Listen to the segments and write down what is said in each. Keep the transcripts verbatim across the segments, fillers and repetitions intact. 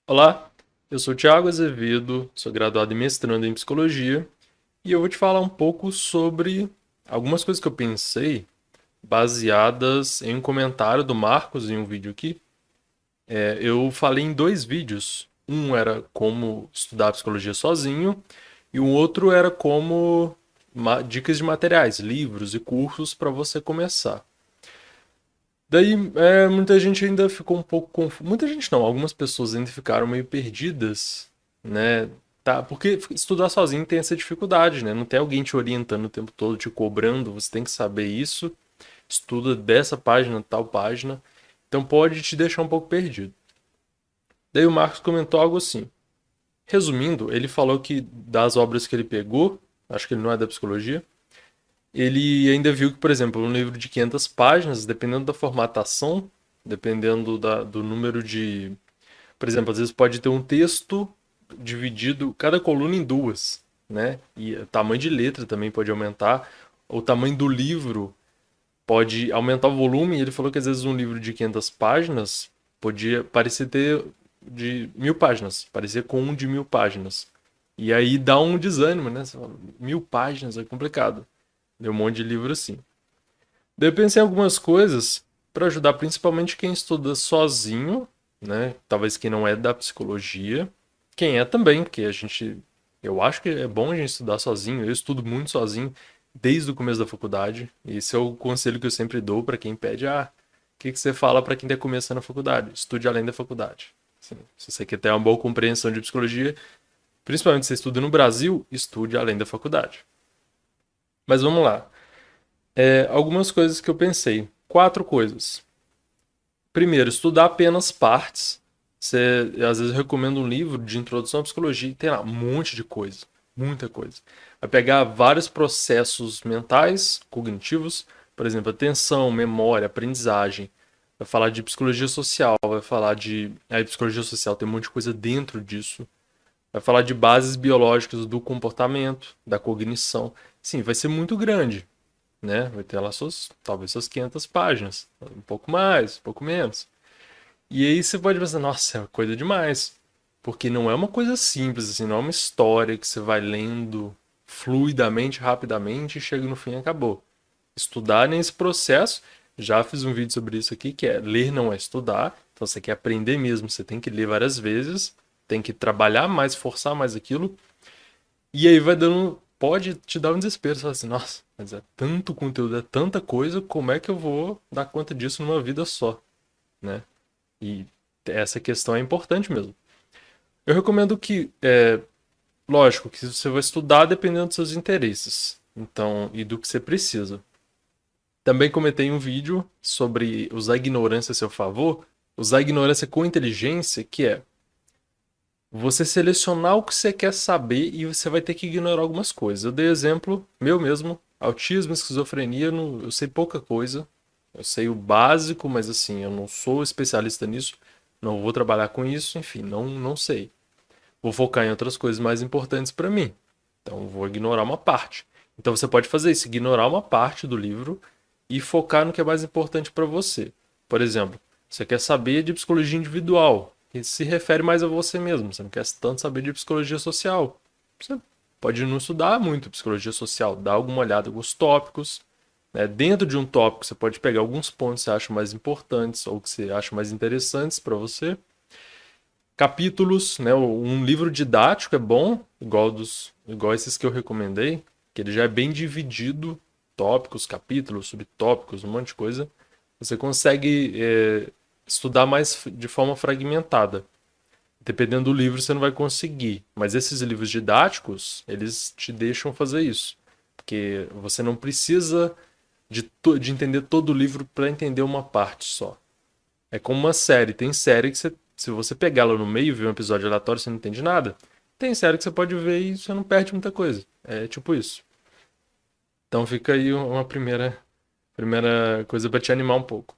Olá, eu sou Thiago Azevedo, sou graduado e mestrando em psicologia e eu vou te falar um pouco sobre algumas coisas que eu pensei baseadas em um comentário do Marcos em um vídeo aqui. É, eu falei em dois vídeos. Um era como estudar psicologia sozinho e um outro era como ma- dicas de materiais, livros e cursos para você começar. Daí, é, muita gente ainda ficou um pouco confusa. Muita gente não, algumas pessoas ainda ficaram meio perdidas, né? Tá, porque estudar sozinho tem essa dificuldade, né? Não tem alguém te orientando o tempo todo, te cobrando, você tem que saber isso, estuda dessa página, tal página. Então pode te deixar um pouco perdido. Daí o Marcos comentou algo assim. Resumindo, ele falou que das obras que ele pegou, acho que ele não é da psicologia, ele ainda viu que, por exemplo, um livro de quinhentas páginas, dependendo da formatação, dependendo da, do número de. Por exemplo, às vezes pode ter um texto dividido, cada coluna em duas, né? E o tamanho de letra também pode aumentar. O tamanho do livro pode aumentar o volume. E ele falou que às vezes um livro de quinhentas páginas podia parecer ter de mil páginas, parecer com um de mil páginas. E aí dá um desânimo, né? Você fala, mil páginas é complicado. Deu um monte de livro assim. Daí eu pensei em algumas coisas para ajudar principalmente quem estuda sozinho, né? Talvez quem não é da psicologia. Quem é também, porque a gente. Eu acho que é bom a gente estudar sozinho. Eu estudo muito sozinho desde o começo da faculdade. Esse é o conselho que eu sempre dou para quem pede: ah, o que, que você fala para quem está começando a faculdade? Estude além da faculdade. Assim, se você quer ter uma boa compreensão de psicologia, principalmente se você estuda no Brasil, estude além da faculdade. Mas vamos lá. É, algumas coisas que eu pensei. Quatro coisas. Primeiro, estudar apenas partes. Você, às vezes, eu recomendo um livro de introdução à psicologia e tem lá um monte de coisa. Muita coisa. Vai pegar vários processos mentais, cognitivos, por exemplo, atenção, memória, aprendizagem. Vai falar de psicologia social, vai falar de. Aí, psicologia social tem um monte de coisa dentro disso. Vai falar de bases biológicas do comportamento, da cognição. Sim, vai ser muito grande, né? Vai ter lá suas, talvez suas quinhentas páginas, um pouco mais, um pouco menos. E aí você pode pensar, nossa, é coisa demais. Porque não é uma coisa simples, assim, não é uma história que você vai lendo fluidamente, rapidamente e chega no fim e acabou. Estudar nesse processo, já fiz um vídeo sobre isso aqui, que é ler não é estudar. Então você quer aprender mesmo, você tem que ler várias vezes, tem que trabalhar mais, forçar mais aquilo. E aí vai dando. Pode te dar um desespero. Você fala assim, nossa, mas é tanto conteúdo, é tanta coisa, como é que eu vou dar conta disso numa vida só, né? E essa questão é importante mesmo. Eu recomendo que, é, lógico, que você vai estudar dependendo dos seus interesses. Então, e do que você precisa. Também comentei um vídeo sobre usar a ignorância a seu favor, usar a ignorância com inteligência, que é você selecionar o que você quer saber e você vai ter que ignorar algumas coisas. Eu dei exemplo meu mesmo, autismo, esquizofrenia, eu, não- eu sei pouca coisa. Eu sei o básico, mas assim, eu não sou especialista nisso, não vou trabalhar com isso, enfim, não, não sei. Vou focar em outras coisas mais importantes para mim. Então, vou ignorar uma parte. Então, você pode fazer isso, ignorar uma parte do livro e focar no que é mais importante para você. Por exemplo, você quer saber de psicologia individual, que se refere mais a você mesmo. Você não quer tanto saber de psicologia social. Você pode não estudar muito psicologia social, dar alguma olhada em alguns tópicos. Né? Dentro de um tópico, você pode pegar alguns pontos que você acha mais importantes ou que você acha mais interessantes para você. Capítulos, né? Um livro didático é bom, igual dos, igual esses que eu recomendei, que ele já é bem dividido, tópicos, capítulos, subtópicos, um monte de coisa. Você consegue é, estudar mais de forma fragmentada. Dependendo do livro, você não vai conseguir. Mas esses livros didáticos, eles te deixam fazer isso. Porque você não precisa de, de entender todo o livro para entender uma parte só. É como uma série. Tem série que você, se você pegar ela no meio e ver um episódio aleatório, você não entende nada. Tem série que você pode ver e você não perde muita coisa. É tipo isso. Então fica aí uma primeira, primeira coisa para te animar um pouco.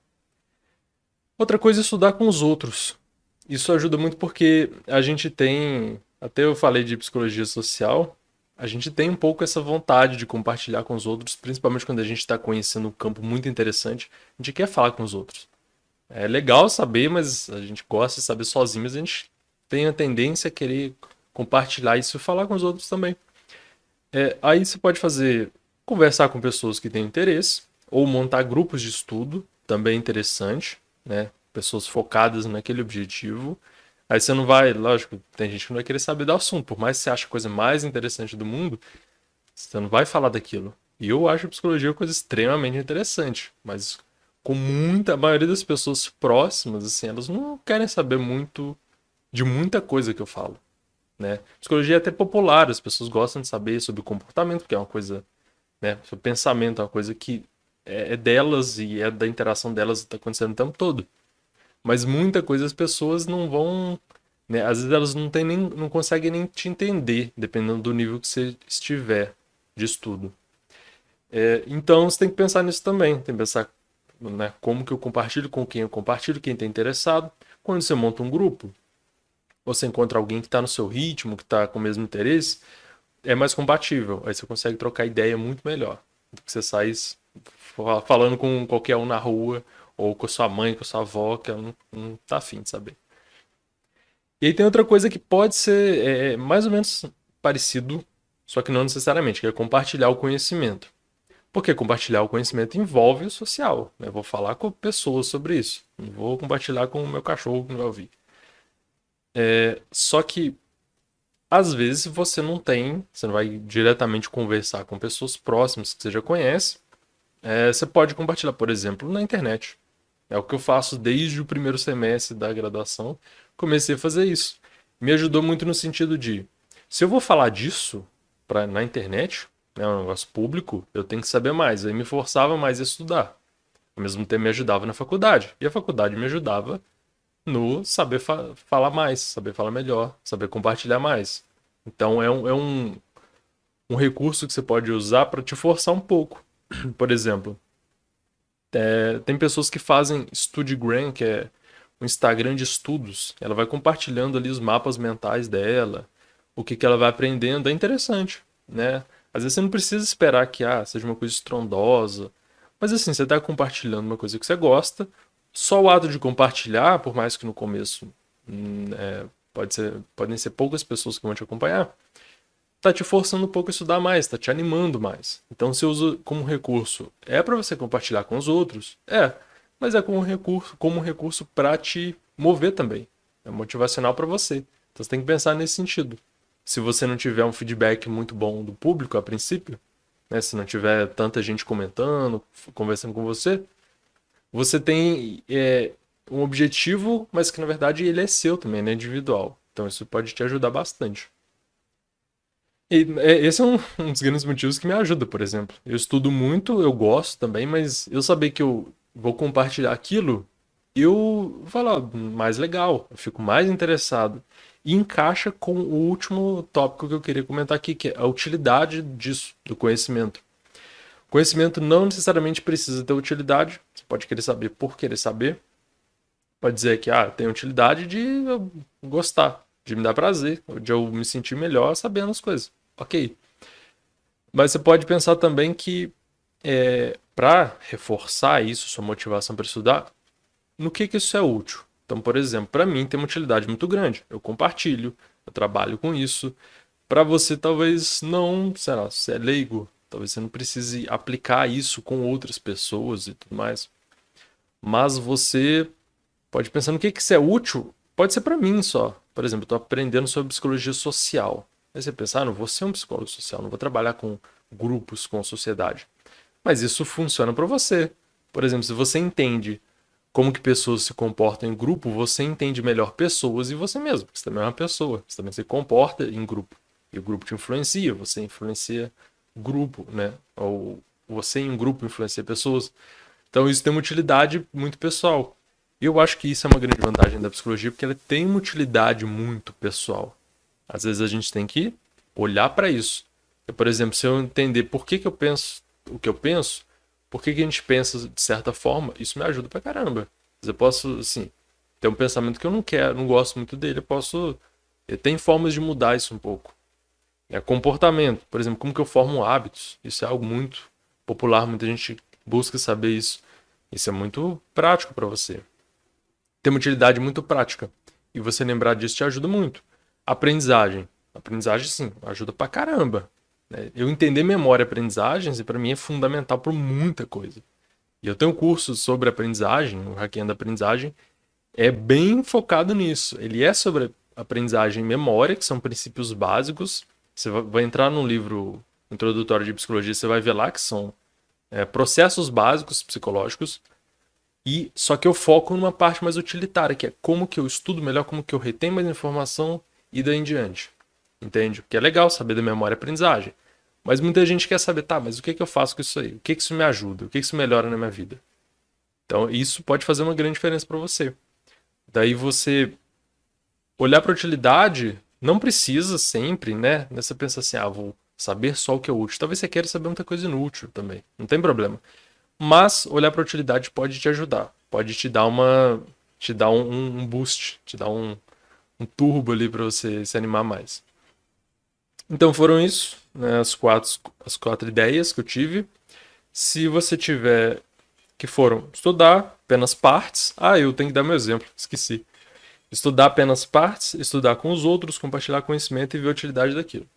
Outra coisa é estudar com os outros. Isso ajuda muito porque a gente tem, até eu falei de psicologia social, a gente tem um pouco essa vontade de compartilhar com os outros, principalmente quando a gente está conhecendo um campo muito interessante, a gente quer falar com os outros. É legal saber, mas a gente gosta de saber sozinho, mas a gente tem a tendência a querer compartilhar isso e falar com os outros também. É, aí você pode fazer, conversar com pessoas que têm interesse, ou montar grupos de estudo, também é interessante, né? Pessoas focadas naquele objetivo. Aí você não vai, lógico, tem gente que não vai querer saber do assunto, por mais que você ache a coisa mais interessante do mundo, você não vai falar daquilo. E eu acho a psicologia uma coisa extremamente interessante, mas com muita, a maioria das pessoas próximas, assim, elas não querem saber muito de muita coisa que eu falo, né? Psicologia é até popular, as pessoas gostam de saber sobre o comportamento, porque é uma coisa, né? Sobre pensamento, é uma coisa que é, é delas e é da interação delas que está acontecendo o tempo todo. Mas muita coisa as pessoas não vão, né? Às vezes elas não têm nem, não conseguem nem te entender, dependendo do nível que você estiver de estudo. É, então você tem que pensar nisso também, tem que pensar, né, como que eu compartilho, com quem eu compartilho, quem está interessado. Quando você monta um grupo, você encontra alguém que está no seu ritmo, que está com o mesmo interesse, é mais compatível. Aí você consegue trocar ideia muito melhor do que você sai falando com qualquer um na rua, ou com a sua mãe, com a sua avó, que ela não, não tá afim de saber. E aí tem outra coisa que pode ser é, mais ou menos parecido, só que não necessariamente, que é compartilhar o conhecimento. Porque compartilhar o conhecimento envolve o social, né? Eu vou falar com pessoas sobre isso. Não vou compartilhar com o meu cachorro que não vai ouvir. É, só que, às vezes, você não tem, você não vai diretamente conversar com pessoas próximas que você já conhece. É, você pode compartilhar, por exemplo, na internet. É o que eu faço desde o primeiro semestre da graduação. Comecei a fazer isso. Me ajudou muito no sentido de, se eu vou falar disso pra, na internet, é um negócio público, eu tenho que saber mais. Aí me forçava mais a estudar. Ao mesmo tempo me ajudava na faculdade. E a faculdade me ajudava no saber fa falar mais, saber falar melhor, saber compartilhar mais. Então é um, é um, um recurso que você pode usar para te forçar um pouco. Por exemplo, é, tem pessoas que fazem StudyGram, que é um Instagram de estudos. Ela vai compartilhando ali os mapas mentais dela, o que, que ela vai aprendendo. É interessante, né? Às vezes você não precisa esperar que ah, seja uma coisa estrondosa. Mas assim, você está compartilhando uma coisa que você gosta. Só o ato de compartilhar, por mais que no começo hum, é, pode ser, podem ser poucas pessoas que vão te acompanhar, tá te forçando um pouco a estudar mais, tá te animando mais. Então você usa como recurso. É para você compartilhar com os outros? É, mas é como recurso, como um recurso para te mover também. É motivacional para você. Então você tem que pensar nesse sentido. Se você não tiver um feedback muito bom do público a princípio, né, se não tiver tanta gente comentando, conversando com você, você tem é, um objetivo, mas que na verdade ele é seu também, né, individual. Então isso pode te ajudar bastante. E é, esse é um, um dos grandes motivos que me ajuda, por exemplo. Eu estudo muito, eu gosto também, mas eu saber que eu vou compartilhar aquilo, eu vou falar mais legal, eu fico mais interessado. E encaixa com o último tópico que eu queria comentar aqui, que é a utilidade disso, do conhecimento. Conhecimento não necessariamente precisa ter utilidade, você pode querer saber por querer saber. Pode dizer que ah, tem utilidade de eu gostar, de me dar prazer, de eu me sentir melhor sabendo as coisas. Ok. Mas você pode pensar também que é, para reforçar isso, sua motivação para estudar, no que, que isso é útil? Então, por exemplo, para mim tem uma utilidade muito grande. Eu compartilho, eu trabalho com isso. Para você, talvez não, sei lá, você é leigo, talvez você não precise aplicar isso com outras pessoas e tudo mais. Mas você pode pensar no que, que isso é útil, pode ser para mim só. Por exemplo, eu estou aprendendo sobre psicologia social. Aí você pensa, ah, não vou ser um psicólogo social, não vou trabalhar com grupos, com sociedade. Mas isso funciona para você. Por exemplo, se você entende como que pessoas se comportam em grupo, você entende melhor pessoas e você mesmo. Você também é uma pessoa, você também se comporta em grupo. E o grupo te influencia, você influencia o grupo, né? Ou você em um grupo influencia pessoas. Então isso tem uma utilidade muito pessoal. E eu acho que isso é uma grande vantagem da psicologia, porque ela tem uma utilidade muito pessoal. Às vezes a gente tem que olhar para isso. Eu, por exemplo, se eu entender por que, que eu penso o que eu penso, por que, que a gente pensa de certa forma, isso me ajuda pra caramba. Eu posso, assim, ter um pensamento que eu não quero, não gosto muito dele, eu posso... Tem formas de mudar isso um pouco. É comportamento, por exemplo, como que eu formo hábitos. Isso é algo muito popular, muita gente busca saber isso. Isso é muito prático para você. Tem uma utilidade muito prática. E você lembrar disso te ajuda muito. Aprendizagem. Aprendizagem, sim, ajuda pra caramba. Né? Eu entender memória e aprendizagens, para mim, é fundamental para muita coisa. E eu tenho um curso sobre aprendizagem, o Hackeando a Aprendizagem, é bem focado nisso. Ele é sobre aprendizagem e memória, que são princípios básicos. Você vai entrar num livro introdutório de psicologia, você vai ver lá que são é, processos básicos psicológicos. E só que eu foco numa parte mais utilitária, que é como que eu estudo melhor, como que eu retenho mais informação e daí em diante. Entende? Porque é legal saber da memória e aprendizagem. Mas muita gente quer saber, tá, mas o que, que eu faço com isso aí? O que, que isso me ajuda? O que, que isso melhora na minha vida? Então, isso pode fazer uma grande diferença para você. Daí você olhar para a utilidade, não precisa sempre, né? Você pensa assim, ah, vou saber só o que é útil. Talvez você queira saber muita coisa inútil também. Não tem problema. Mas olhar para a utilidade pode te ajudar. Pode te dar uma. Te dar um, um boost, te dar um, um turbo ali para você se animar mais. Então foram isso, né, as, quatro, as quatro ideias que eu tive. Se você tiver que foram estudar apenas partes. Ah, eu tenho que dar meu exemplo, esqueci. Estudar apenas partes, estudar com os outros, compartilhar conhecimento e ver a utilidade daquilo.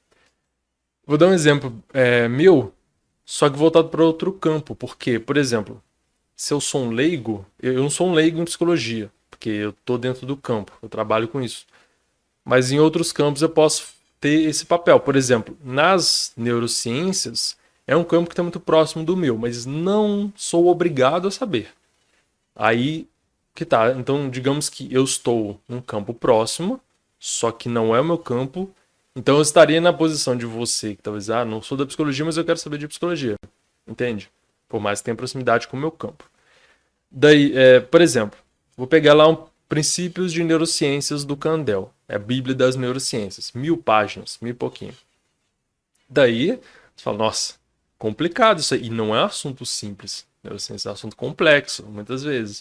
Vou dar um exemplo é, meu, só que voltado para outro campo. Porque, por exemplo, se eu sou um leigo, eu não sou um leigo em psicologia, porque eu estou dentro do campo, eu trabalho com isso. Mas em outros campos eu posso ter esse papel. Por exemplo, nas neurociências, é um campo que está muito próximo do meu, mas não sou obrigado a saber. Aí que tá. Então, digamos que eu estou num campo próximo, só que não é o meu campo. Então, eu estaria na posição de você, que talvez, ah, não sou da psicologia, mas eu quero saber de psicologia. Entende? Por mais que tenha proximidade com o meu campo. Daí, é, por exemplo, vou pegar lá um Princípios de Neurociências do Kandel. É a Bíblia das Neurociências. Mil páginas, mil e pouquinho. Daí, você fala, nossa, complicado isso aí. E não é um assunto simples. Neurociência é um assunto complexo, muitas vezes.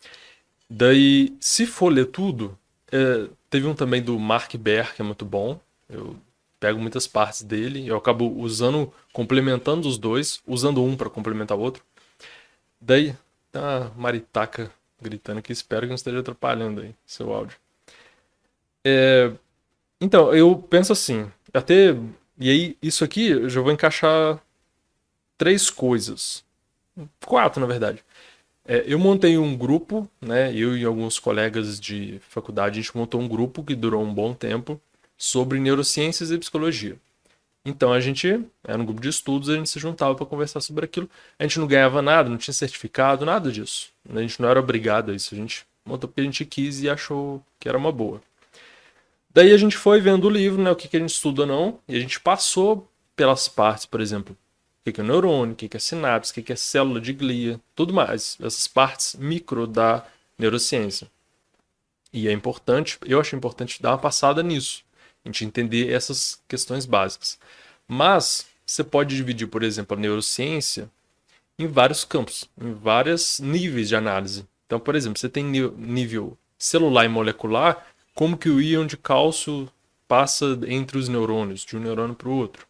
Daí, se for ler tudo, é, teve um também do Mark Baer, que é muito bom. Eu pego muitas partes dele, eu acabo usando, complementando os dois, usando um para complementar o outro. Daí, tá a maritaca gritando aqui, espero que não esteja atrapalhando aí seu áudio. É, então, eu penso assim, até. E aí, isso aqui eu já vou encaixar três coisas. Quatro, na verdade. É, eu montei um grupo, né? Eu e alguns colegas de faculdade, a gente montou um grupo que durou um bom tempo sobre neurociências e psicologia. Então a gente era um grupo de estudos, a gente se juntava para conversar sobre aquilo. A gente não ganhava nada, não tinha certificado, nada disso. A gente não era obrigado a isso. A gente montou porque a gente quis e achou que era uma boa. Daí a gente foi vendo o livro, né? O que, que a gente estuda ou não, e a gente passou pelas partes, por exemplo, o que, que é neurônio, o que, que é sinapse, o que, que é célula de glia, tudo mais. Essas partes micro da neurociência. E é importante, eu acho importante dar uma passada nisso. A gente entender essas questões básicas. Mas você pode dividir, por exemplo, a neurociência em vários campos, em vários níveis de análise. Então, por exemplo, você tem nível celular e molecular, como que o íon de cálcio passa entre os neurônios, de um neurônio para o outro.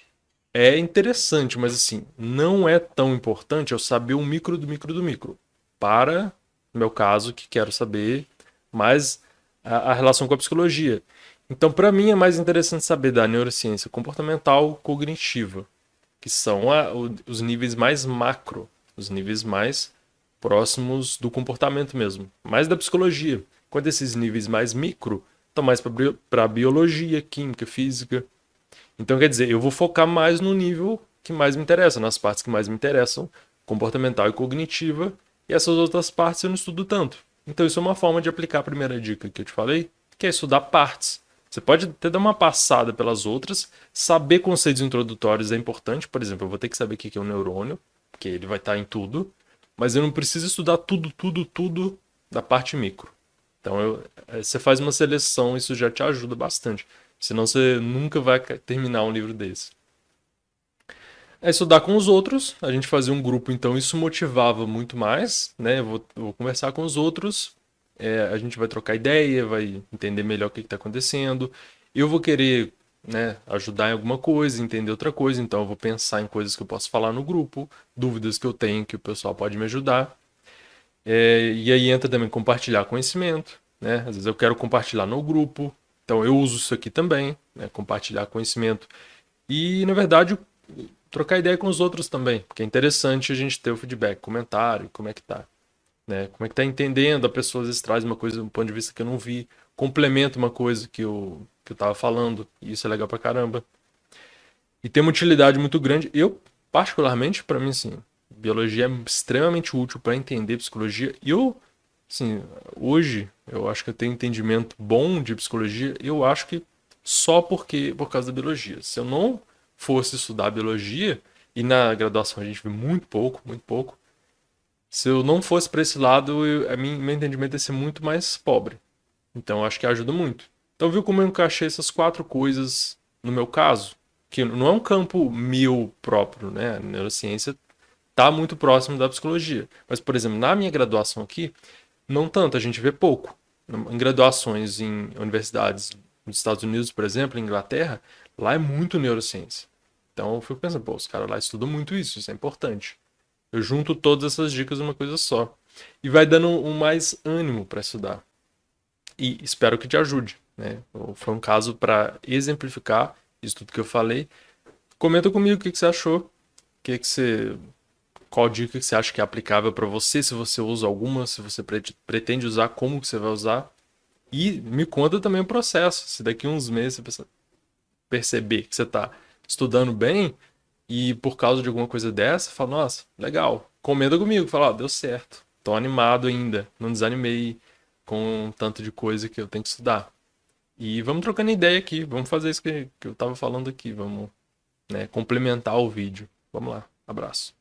É interessante, mas assim, não é tão importante eu saber o micro do micro do micro. Para, no meu caso, que quero saber mais a, a relação com a psicologia. Então, para mim, é mais interessante saber da neurociência comportamental cognitiva, que são a, o, os níveis mais macro, os níveis mais próximos do comportamento mesmo, mais da psicologia. Quando esses níveis mais micro estão mais para biologia, química, física. Então, quer dizer, eu vou focar mais no nível que mais me interessa, nas partes que mais me interessam, comportamental e cognitiva, e essas outras partes eu não estudo tanto. Então, isso é uma forma de aplicar a primeira dica que eu te falei, que é estudar partes. Você pode até dar uma passada pelas outras, saber conceitos introdutórios é importante. Por exemplo, eu vou ter que saber o que é um neurônio, porque ele vai estar em tudo, mas eu não preciso estudar tudo, tudo, tudo da parte micro. Então, eu, você faz uma seleção, isso já te ajuda bastante. Senão você nunca vai terminar um livro desse. É estudar com os outros, a gente fazia um grupo, então isso motivava muito mais, né? Eu vou, eu vou conversar com os outros, é, a gente vai trocar ideia, vai entender melhor o que está acontecendo. Eu vou querer, né, ajudar em alguma coisa, entender outra coisa, então eu vou pensar em coisas que eu posso falar no grupo, dúvidas que eu tenho que o pessoal pode me ajudar. É, e aí entra também compartilhar conhecimento. né? Às vezes eu quero compartilhar no grupo, então eu uso isso aqui também, né? Compartilhar conhecimento. E, na verdade, trocar ideia com os outros também, porque é interessante a gente ter o feedback, comentário, como é que tá, né? Como é que tá entendendo, a pessoa às vezes traz uma coisa, um ponto de vista que eu não vi, complementa uma coisa que eu, que eu tava falando, e isso é legal pra caramba. E tem uma utilidade muito grande. Eu, particularmente, para mim, assim, biologia é extremamente útil para entender psicologia. E eu, assim, hoje, eu acho que eu tenho um entendimento bom de psicologia. Eu acho que só porque, por causa da biologia. Se eu não fosse estudar biologia, e na graduação a gente vê muito pouco, muito pouco. Se eu não fosse para esse lado, eu, a mim, meu entendimento ia ser muito mais pobre. Então, eu acho que ajuda muito. Então, viu como eu encaixei essas quatro coisas no meu caso? Que não é um campo meu próprio, né? A neurociência está muito próximo da psicologia. Mas, por exemplo, na minha graduação aqui, não tanto, a gente vê pouco. Em graduações em universidades nos Estados Unidos, por exemplo, em Inglaterra, lá é muito neurociência. Então, eu fico pensando, pô, os caras lá estudam muito isso, isso é importante. Eu junto todas essas dicas numa coisa só. E vai dando um mais ânimo para estudar. E espero que te ajude, né? Foi um caso para exemplificar isso tudo que eu falei. Comenta comigo o que que você achou, o que que você, qual dica que você acha que é aplicável para você, se você usa alguma, se você pretende usar, como que você vai usar. E me conta também o processo. Se daqui a uns meses você perceber que você está estudando bem e por causa de alguma coisa dessa, fala, nossa, legal. Comenta comigo, fala, ó, deu certo. Tô animado ainda, não desanimei com um tanto de coisa que eu tenho que estudar. E vamos trocando ideia aqui, vamos fazer isso que, que eu tava falando aqui, vamos, né, complementar o vídeo. Vamos lá, abraço.